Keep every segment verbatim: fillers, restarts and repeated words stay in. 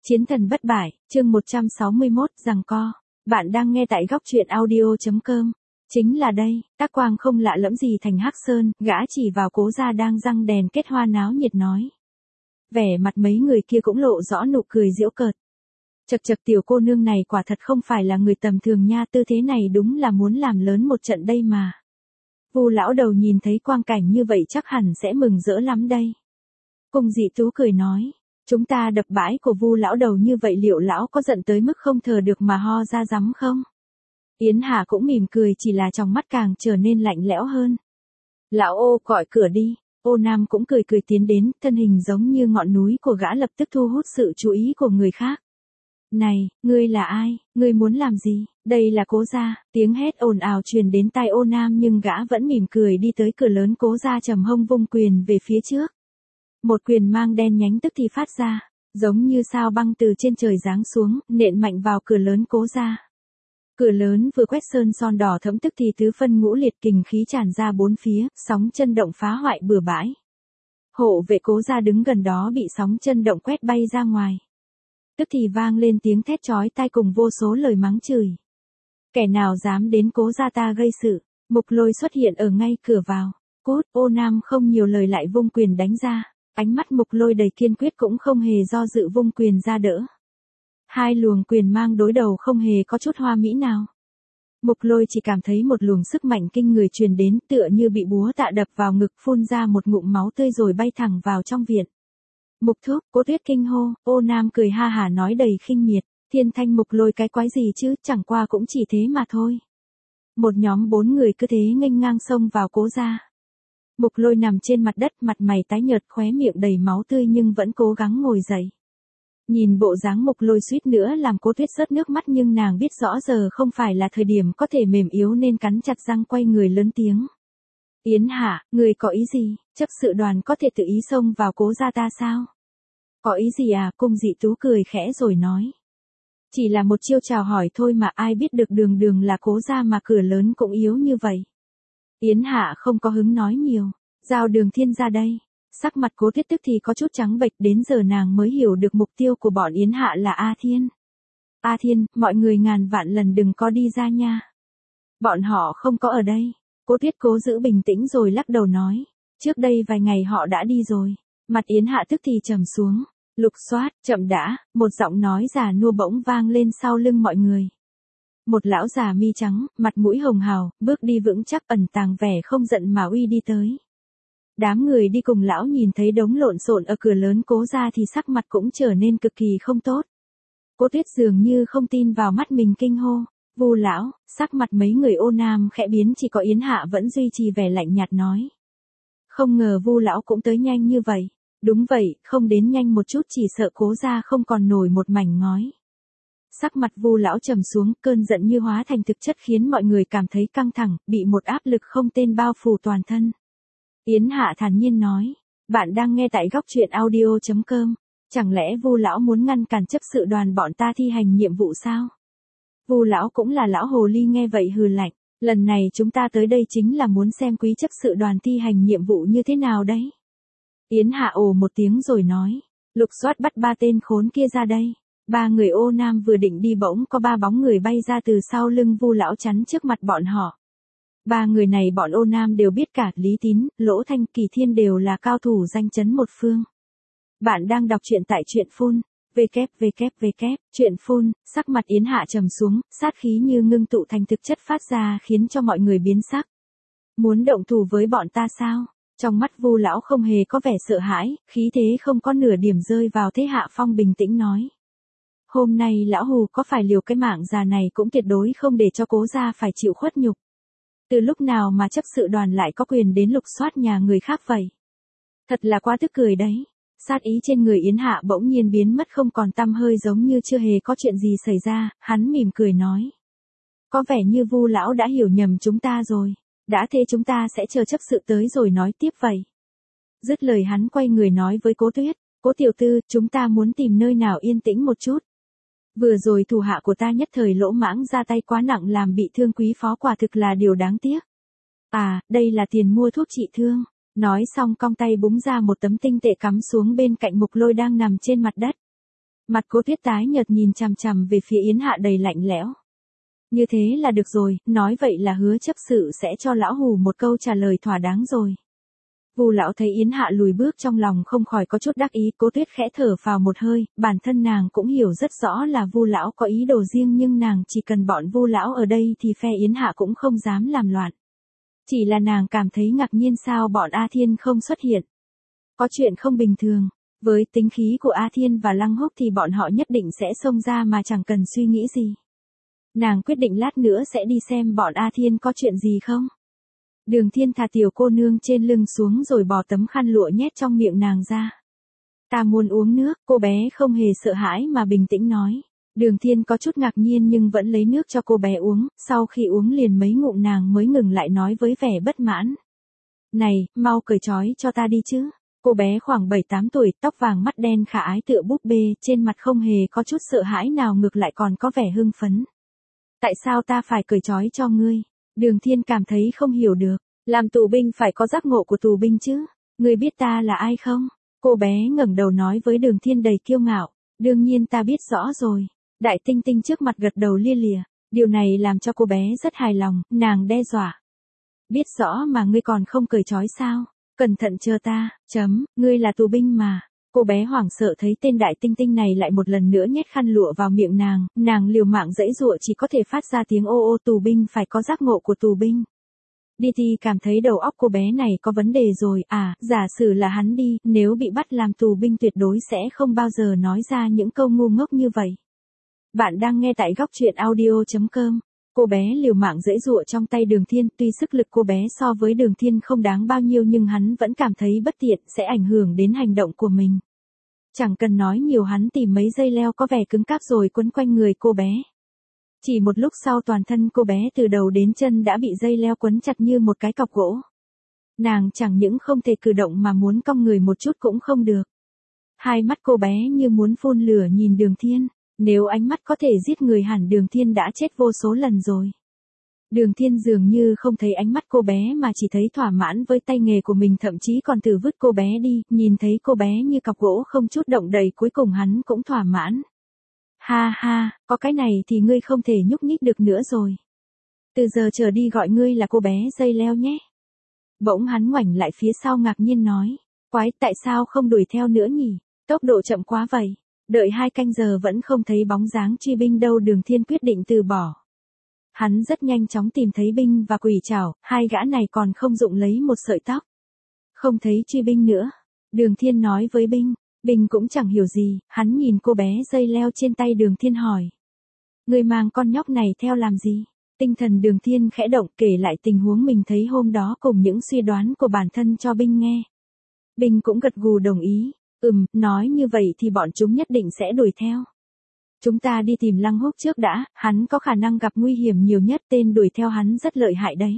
Chiến thần bất bại, chương một trăm sáu mươi mốt, giằng co. Bạn đang nghe tại góc truyện audio chấm com. Chính là đây, Tác Quang không lạ lẫm gì thành Hắc Sơn, gã chỉ vào Cố gia đang răng đèn kết hoa náo nhiệt nói. Vẻ mặt mấy người kia cũng lộ rõ nụ cười giễu cợt. Chật chật, tiểu cô nương này quả thật không phải là người tầm thường nha, tư thế này đúng là muốn làm lớn một trận đây mà. Vu lão đầu nhìn thấy quang cảnh như vậy chắc hẳn sẽ mừng rỡ lắm đây. Cung Dị Tú cười nói. Chúng ta đập bãi của Vu lão đầu như vậy liệu lão có giận tới mức không thở được mà ho ra rắm không? Yến Hà cũng mỉm cười, chỉ là trong mắt càng trở nên lạnh lẽo hơn. Lão Ô, gọi cửa đi. Ô Nam cũng cười cười tiến đến, thân hình giống như ngọn núi của gã lập tức thu hút sự chú ý của người khác. Này, ngươi là ai, ngươi muốn làm gì? Đây là Cố gia. Tiếng hét ồn ào truyền đến tai Ô Nam nhưng gã vẫn mỉm cười đi tới cửa lớn Cố gia, trầm hông vung quyền về phía trước. Một quyền mang đen nhánh tức thì phát ra, giống như sao băng từ trên trời giáng xuống, nện mạnh vào cửa lớn Cố gia. Cửa lớn vừa quét sơn son đỏ thẫm tức thì tứ phân ngũ liệt, kình khí tràn ra bốn phía, sóng chân động phá hoại bừa bãi. Hộ vệ Cố gia đứng gần đó bị sóng chân động quét bay ra ngoài. Tức thì vang lên tiếng thét chói tai cùng vô số lời mắng chửi. Kẻ nào dám đến Cố gia ta gây sự? Mục Lôi xuất hiện ở ngay cửa vào. Cút! Ô Nam không nhiều lời lại vung quyền đánh ra. Ánh mắt Mục Lôi đầy kiên quyết cũng không hề do dự vung quyền ra đỡ. Hai luồng quyền mang đối đầu không hề có chút hoa mỹ nào. Mục Lôi chỉ cảm thấy một luồng sức mạnh kinh người truyền đến, tựa như bị búa tạ đập vào ngực, phun ra một ngụm máu tươi rồi bay thẳng vào trong viện. Mục Thúc! Cố Tuyết kinh hô. Ô Nam cười ha hả nói đầy khinh miệt. Thiên Thanh Mục Lôi cái quái gì chứ, chẳng qua cũng chỉ thế mà thôi. Một nhóm bốn người cứ thế nghênh ngang xông vào Cố gia. Mục Lôi nằm trên mặt đất, mặt mày tái nhợt, khóe miệng đầy máu tươi nhưng vẫn cố gắng ngồi dậy. Nhìn bộ dáng Mục Lôi suýt nữa làm Cố Tuyết rớt nước mắt, nhưng nàng biết rõ giờ không phải là thời điểm có thể mềm yếu nên cắn chặt răng quay người lớn tiếng. Yến Hạ, người có ý gì? Chấp sự đoàn có thể tự ý xông vào Cố gia ta sao? Có ý gì à? Cung Dị Tú cười khẽ rồi nói. Chỉ là một chiêu chào hỏi thôi mà, ai biết được đường đường là Cố gia mà cửa lớn cũng yếu như vậy. Yến Hạ không có hứng nói nhiều. Giao Đường Thiên ra đây. Sắc mặt Cố Tuyết tức thì có chút trắng bệch, đến giờ nàng mới hiểu được mục tiêu của bọn Yến Hạ là A Thiên. A Thiên, mọi người ngàn vạn lần đừng có đi ra nha. Bọn họ không có ở đây. Cố Tuyết cố giữ bình tĩnh rồi lắc đầu nói. Trước đây vài ngày họ đã đi rồi. Mặt Yến Hạ tức thì trầm xuống. Lục soát, chậm đã, một giọng nói già nua bỗng vang lên sau lưng mọi người. Một lão già mi trắng, mặt mũi hồng hào, bước đi vững chắc, ẩn tàng vẻ không giận mà uy đi tới. Đám người đi cùng lão nhìn thấy đống lộn xộn ở cửa lớn Cố gia thì sắc mặt cũng trở nên cực kỳ không tốt. Cố Tuyết dường như không tin vào mắt mình kinh hô. Vu lão! Sắc mặt mấy người Ô Nam khẽ biến, chỉ có Yến Hạ vẫn duy trì vẻ lạnh nhạt nói. Không ngờ Vu lão cũng tới nhanh như vậy. Đúng vậy, không đến nhanh một chút chỉ sợ Cố gia không còn nổi một mảnh ngói. Sắc mặt Vu lão trầm xuống, cơn giận như hóa thành thực chất khiến mọi người cảm thấy căng thẳng, bị một áp lực không tên bao phủ toàn thân. Yến Hạ thản nhiên nói, bạn đang nghe tại góc truyện audio chấm com. Chẳng lẽ Vu lão muốn ngăn cản chấp sự đoàn bọn ta thi hành nhiệm vụ sao? Vu lão cũng là lão hồ ly nghe vậy hừ lạnh, lần này chúng ta tới đây chính là muốn xem quý chấp sự đoàn thi hành nhiệm vụ như thế nào đấy. Yến Hạ ồ một tiếng rồi nói, lục soát bắt ba tên khốn kia ra đây. Ba người Ô Nam vừa định đi bỗng có ba bóng người bay ra từ sau lưng Vu lão chắn trước mặt bọn họ. Ba người này bọn Ô Nam đều biết cả, Lý Tín, Lỗ Thanh, Kỳ Thiên đều là cao thủ danh chấn một phương. Bạn đang đọc truyện tại truyện phun, www, truyện phun, sắc mặt Yến Hạ trầm xuống, sát khí như ngưng tụ thành thực chất phát ra khiến cho mọi người biến sắc. Muốn động thủ với bọn ta sao? Trong mắt Vu lão không hề có vẻ sợ hãi, khí thế không có nửa điểm rơi vào thế hạ phong, bình tĩnh nói. Hôm nay lão hù có phải liều cái mạng già này cũng tuyệt đối không để cho Cố gia phải chịu khuất nhục. Từ lúc nào mà chấp sự đoàn lại có quyền đến lục soát nhà người khác vậy? Thật là quá tức cười đấy. Sát ý trên người Yến Hạ bỗng nhiên biến mất không còn tăm hơi, giống như chưa hề có chuyện gì xảy ra, hắn mỉm cười nói. Có vẻ như Vu lão đã hiểu nhầm chúng ta rồi. Đã thế chúng ta sẽ chờ chấp sự tới rồi nói tiếp vậy. Dứt lời hắn quay người nói với Cố Tuyết, Cố tiểu thư, chúng ta muốn tìm nơi nào yên tĩnh một chút. Vừa rồi thủ hạ của ta nhất thời lỗ mãng ra tay quá nặng làm bị thương quý phó, quả thực là điều đáng tiếc. À, đây là tiền mua thuốc trị thương. Nói xong cong tay búng ra một tấm tinh tệ cắm xuống bên cạnh Mục Lôi đang nằm trên mặt đất. Mặt Cố Tuyết tái nhợt nhìn chằm chằm về phía Yến Hạ đầy lạnh lẽo. Như thế là được rồi, nói vậy là hứa chấp sự sẽ cho lão Hù một câu trả lời thỏa đáng rồi. Vu lão thấy Yến Hạ lùi bước trong lòng không khỏi có chút đắc ý, Cố Tuyết khẽ thở vào một hơi, bản thân nàng cũng hiểu rất rõ là Vu lão có ý đồ riêng nhưng nàng chỉ cần bọn Vu lão ở đây thì phe Yến Hạ cũng không dám làm loạn. Chỉ là nàng cảm thấy ngạc nhiên sao bọn A Thiên không xuất hiện. Có chuyện không bình thường, với tính khí của A Thiên và Lăng Húc thì bọn họ nhất định sẽ xông ra mà chẳng cần suy nghĩ gì. Nàng quyết định lát nữa sẽ đi xem bọn A Thiên có chuyện gì không. Đường Thiên thả tiểu cô nương trên lưng xuống rồi bỏ tấm khăn lụa nhét trong miệng nàng ra. Ta muốn uống nước, cô bé không hề sợ hãi mà bình tĩnh nói. Đường Thiên có chút ngạc nhiên nhưng vẫn lấy nước cho cô bé uống, sau khi uống liền mấy ngụm nàng mới ngừng lại nói với vẻ bất mãn. Này, mau cởi trói cho ta đi chứ. Cô bé khoảng bảy tám tuổi, tóc vàng mắt đen khả ái tựa búp bê, trên mặt không hề có chút sợ hãi nào ngược lại còn có vẻ hưng phấn. Tại sao ta phải cởi trói cho ngươi? Đường Thiên cảm thấy không hiểu được. Làm tù binh phải có giác ngộ của tù binh chứ. Ngươi biết ta là ai không? Cô bé ngẩng đầu nói với Đường Thiên đầy kiêu ngạo. Đương nhiên ta biết rõ rồi. Đại Tinh Tinh trước mặt gật đầu lia lịa. Điều này làm cho cô bé rất hài lòng, nàng đe dọa. Biết rõ mà ngươi còn không cởi trói sao? Cẩn thận chờ ta, chấm, ngươi là tù binh mà. Cô bé hoảng sợ thấy tên Đại Tinh Tinh này lại một lần nữa nhét khăn lụa vào miệng nàng, nàng liều mạng giãy giụa chỉ có thể phát ra tiếng ô ô. Tù binh phải có giác ngộ của tù binh. Đi thì cảm thấy đầu óc cô bé này có vấn đề rồi, à, giả sử là hắn đi, nếu bị bắt làm tù binh tuyệt đối sẽ không bao giờ nói ra những câu ngu ngốc như vậy. Bạn đang nghe tại góc truyện audio chấm com. Cô bé liều mạng giãy giụa trong tay Đường Thiên, tuy sức lực cô bé so với Đường Thiên không đáng bao nhiêu nhưng hắn vẫn cảm thấy bất tiện, sẽ ảnh hưởng đến hành động của mình. Chẳng cần nói nhiều hắn tìm mấy dây leo có vẻ cứng cáp rồi quấn quanh người cô bé. Chỉ một lúc sau toàn thân cô bé từ đầu đến chân đã bị dây leo quấn chặt như một cái cọc gỗ. Nàng chẳng những không thể cử động mà muốn cong người một chút cũng không được. Hai mắt cô bé như muốn phun lửa nhìn Đường Thiên. Nếu ánh mắt có thể giết người hẳn Đường Thiên đã chết vô số lần rồi. Đường Thiên dường như không thấy ánh mắt cô bé mà chỉ thấy thỏa mãn với tay nghề của mình, thậm chí còn từ vứt cô bé đi, nhìn thấy cô bé như cọc gỗ không chút động đậy, cuối cùng hắn cũng thỏa mãn. Ha ha, có cái này thì ngươi không thể nhúc nhích được nữa rồi. Từ giờ trở đi gọi ngươi là cô bé dây leo nhé. Bỗng hắn ngoảnh lại phía sau ngạc nhiên nói. Quái, tại sao không đuổi theo nữa nhỉ? Tốc độ chậm quá vậy. Đợi hai canh giờ vẫn không thấy bóng dáng truy binh đâu, Đường Thiên quyết định từ bỏ. Hắn rất nhanh chóng tìm thấy binh và quỷ trảo, hai gã này còn không dụng lấy một sợi tóc. Không thấy truy binh nữa. Đường Thiên nói với binh. Binh cũng chẳng hiểu gì, hắn nhìn cô bé dây leo trên tay Đường Thiên hỏi. Người mang con nhóc này theo làm gì? Tinh thần Đường Thiên khẽ động, kể lại tình huống mình thấy hôm đó cùng những suy đoán của bản thân cho binh nghe. Binh cũng gật gù đồng ý. Ừm, nói như vậy thì bọn chúng nhất định sẽ đuổi theo. Chúng ta đi tìm Lăng Húc trước đã, hắn có khả năng gặp nguy hiểm nhiều nhất, tên đuổi theo hắn rất lợi hại đấy.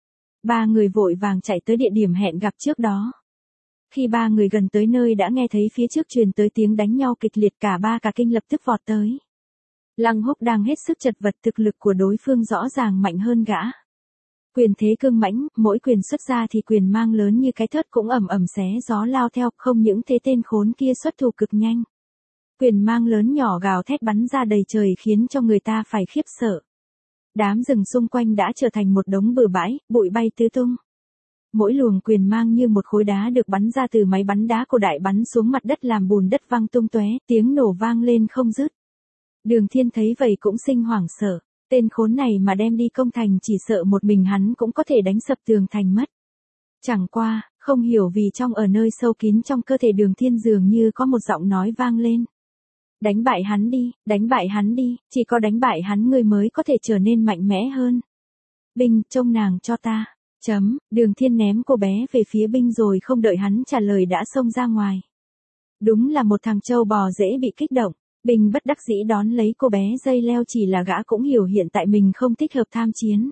Ba người vội vàng chạy tới địa điểm hẹn gặp trước đó. Khi ba người gần tới nơi đã nghe thấy phía trước truyền tới tiếng đánh nhau kịch liệt, cả ba cả kinh lập tức vọt tới. Lăng Húc đang hết sức chật vật, thực lực của đối phương rõ ràng mạnh hơn gã. Quyền thế cương mãnh, mỗi quyền xuất ra thì quyền mang lớn như cái thớt cũng ầm ầm xé gió lao theo, không những thế tên khốn kia xuất thủ cực nhanh. Quyền mang lớn nhỏ gào thét bắn ra đầy trời khiến cho người ta phải khiếp sợ. Đám rừng xung quanh đã trở thành một đống bừa bãi, bụi bay tứ tung. Mỗi luồng quyền mang như một khối đá được bắn ra từ máy bắn đá cổ đại bắn xuống mặt đất làm bùn đất văng tung tóe, tiếng nổ vang lên không dứt. Đường Thiên thấy vậy cũng sinh hoảng sợ. Tên khốn này mà đem đi công thành chỉ sợ một mình hắn cũng có thể đánh sập tường thành mất. Chẳng qua, không hiểu vì trong ở nơi sâu kín trong cơ thể Đường Thiên dường như có một giọng nói vang lên. Đánh bại hắn đi, đánh bại hắn đi, chỉ có đánh bại hắn ngươi mới có thể trở nên mạnh mẽ hơn. Binh, trông nàng cho ta. Chấm, Đường Thiên ném cô bé về phía binh rồi không đợi hắn trả lời đã xông ra ngoài. Đúng là một thằng trâu bò dễ bị kích động. Binh bất đắc dĩ đón lấy cô bé dây leo, chỉ là gã cũng hiểu hiện tại mình không thích hợp tham chiến.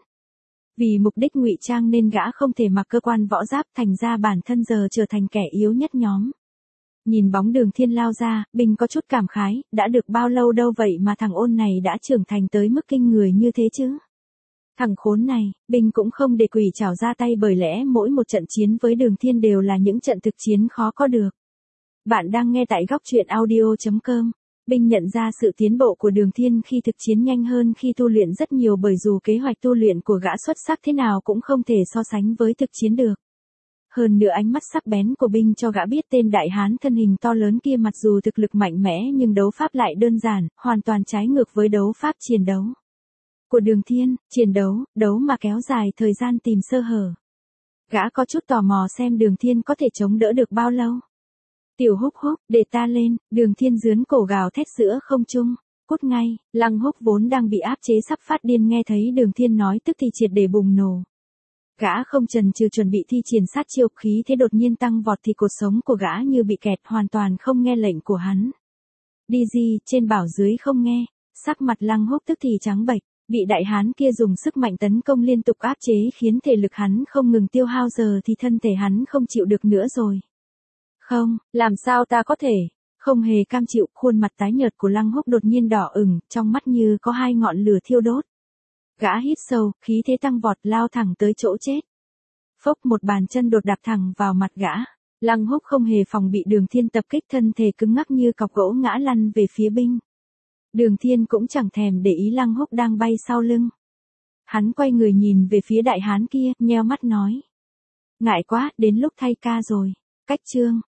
Vì mục đích ngụy trang nên gã không thể mặc cơ quan võ giáp, thành ra bản thân giờ trở thành kẻ yếu nhất nhóm. Nhìn bóng Đường Thiên lao ra, Binh có chút cảm khái, đã được bao lâu đâu vậy mà thằng ôn này đã trưởng thành tới mức kinh người như thế chứ. Thằng khốn này, Binh cũng không để quỷ trảo ra tay, bởi lẽ mỗi một trận chiến với Đường Thiên đều là những trận thực chiến khó có được. Bạn đang nghe tại góc truyện audio chấm com. Binh nhận ra sự tiến bộ của Đường Thiên khi thực chiến nhanh hơn khi tu luyện rất nhiều, bởi dù kế hoạch tu luyện của gã xuất sắc thế nào cũng không thể so sánh với thực chiến được. Hơn nữa ánh mắt sắc bén của Binh cho gã biết tên đại hán thân hình to lớn kia mặc dù thực lực mạnh mẽ nhưng đấu pháp lại đơn giản, hoàn toàn trái ngược với đấu pháp chiến đấu của Đường Thiên. Chiến đấu, đấu mà kéo dài thời gian tìm sơ hở. Gã có chút tò mò xem Đường Thiên có thể chống đỡ được bao lâu. Tiểu Húc Húc, để ta lên. Đường Thiên giương cổ gào thét giữa không trung. Cút ngay. Lăng Húc vốn đang bị áp chế sắp phát điên nghe thấy Đường Thiên nói tức thì triệt để bùng nổ. Gã không chần chừ chuẩn bị thi triển sát chiêu, khí thế đột nhiên tăng vọt thì cột sống của gã như bị kẹt, hoàn toàn không nghe lệnh của hắn. Đi gì, trên bảo dưới không nghe. Sắc mặt Lăng Húc tức thì trắng bệch, bị đại hán kia dùng sức mạnh tấn công liên tục áp chế khiến thể lực hắn không ngừng tiêu hao, giờ thì thân thể hắn không chịu được nữa rồi. Không, làm sao ta có thể? Không hề cam chịu, khuôn mặt tái nhợt của Lăng Húc đột nhiên đỏ ửng, trong mắt như có hai ngọn lửa thiêu đốt. Gã hít sâu, khí thế tăng vọt lao thẳng tới chỗ chết. Phốc, một bàn chân đột đạp thẳng vào mặt gã. Lăng Húc không hề phòng bị Đường Thiên tập kích, thân thể cứng ngắc như cọc gỗ ngã lăn về phía Binh. Đường Thiên cũng chẳng thèm để ý Lăng Húc đang bay sau lưng. Hắn quay người nhìn về phía đại hán kia, nheo mắt nói. Ngại quá, đến lúc thay ca rồi. Cách chương.